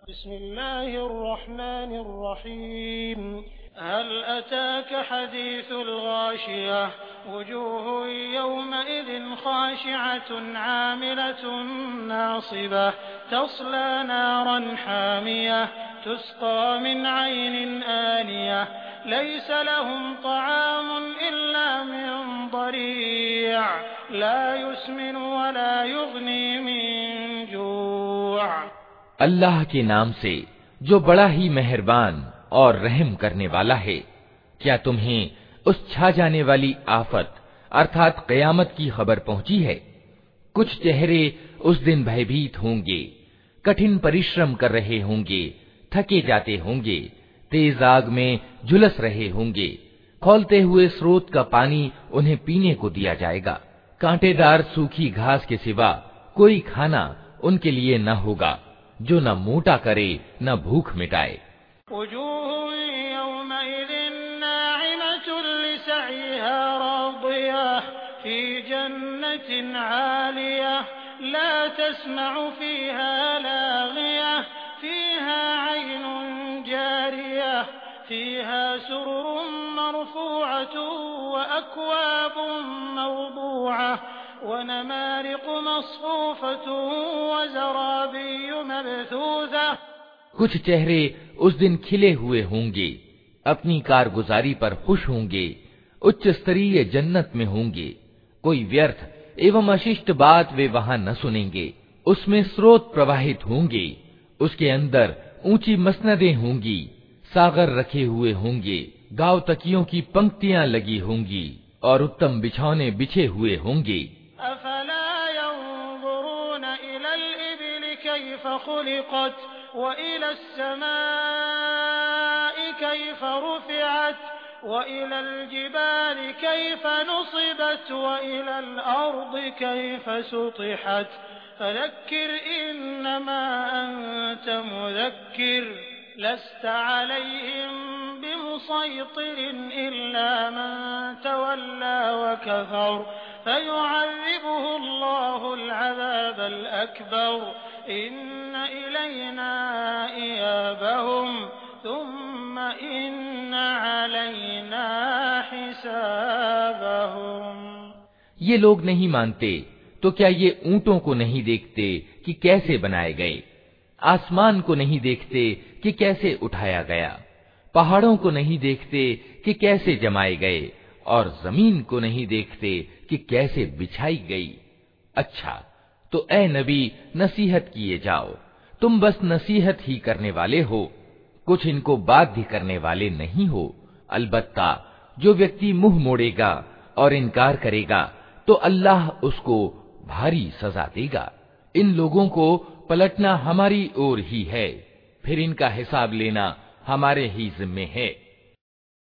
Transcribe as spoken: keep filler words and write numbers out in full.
बिस्मिल्लाहिर्रहमानिर्रहीम हल अताक हदीसुल गाशियह वजूहुन यौमइज़िन खाशिअतुन आमिलतुन नासिबह तस्ला नारन हामियह तुस्क़ा मिन ऐनिन आनियह लैस लहुम तआमुन इल्ला मिन ضरीअ ला युस्मिनु वला युग़नी मिन जूअ। अल्लाह के नाम से जो बड़ा ही मेहरबान और रहम करने वाला है। क्या तुम्हें उस छा जाने वाली आफत अर्थात कयामत की खबर पहुंची है? कुछ चेहरे उस दिन भयभीत होंगे, कठिन परिश्रम कर रहे होंगे, थके जाते होंगे, तेज आग में झुलस रहे होंगे। खौलते हुए स्रोत का पानी उन्हें पीने को दिया जाएगा। कांटेदार सूखी घास के सिवा कोई खाना उनके लिए न होगा जो न मोटा करे न भूख मिटाए। कुछ चेहरे उस दिन खिले हुए होंगे, अपनी कारगुजारी पर खुश होंगे, उच्च स्तरीय जन्नत में होंगे। कोई व्यर्थ एवं अशिष्ट बात वे वहां न सुनेंगे। उसमें स्रोत प्रवाहित होंगे, उसके अंदर ऊंची मसनदें होंगी, सागर रखे हुए होंगे, गांव तकियों की पंक्तियां लगी होंगी और उत्तम बिछौने बिछे हुए होंगे। लस्त अलैहिम बिमुसैतिरिन इल्ला मन तवल्ला व कफर फयुअज़्ज़िबुहुल्लाहुल अज़ाबल अकबर इन्न इलैना इयाबहुम थुम्म इन्न अलैना हिसाबहुम। ये लोग नहीं मानते तो क्या ये ऊंटों को नहीं देखते कि कैसे बनाए गए, आसमान को नहीं देखते कि कैसे उठाया गया, पहाड़ों को नहीं देखते कि कैसे जमाए गए और जमीन को नहीं देखते कि कैसे बिछाई गई। अच्छा तो ए नबी नसीहत किए जाओ, तुम बस नसीहत ही करने वाले हो, कुछ इनको बाध्य करने वाले नहीं हो। अलबत्ता जो व्यक्ति मुंह मोड़ेगा और इनकार करेगा तो अल्लाह उसको भारी सजा देगा। इन लोगों को पलटना हमारी ओर ही है, फिर इनका हिसाब लेना हमारे ही जिम्मे है।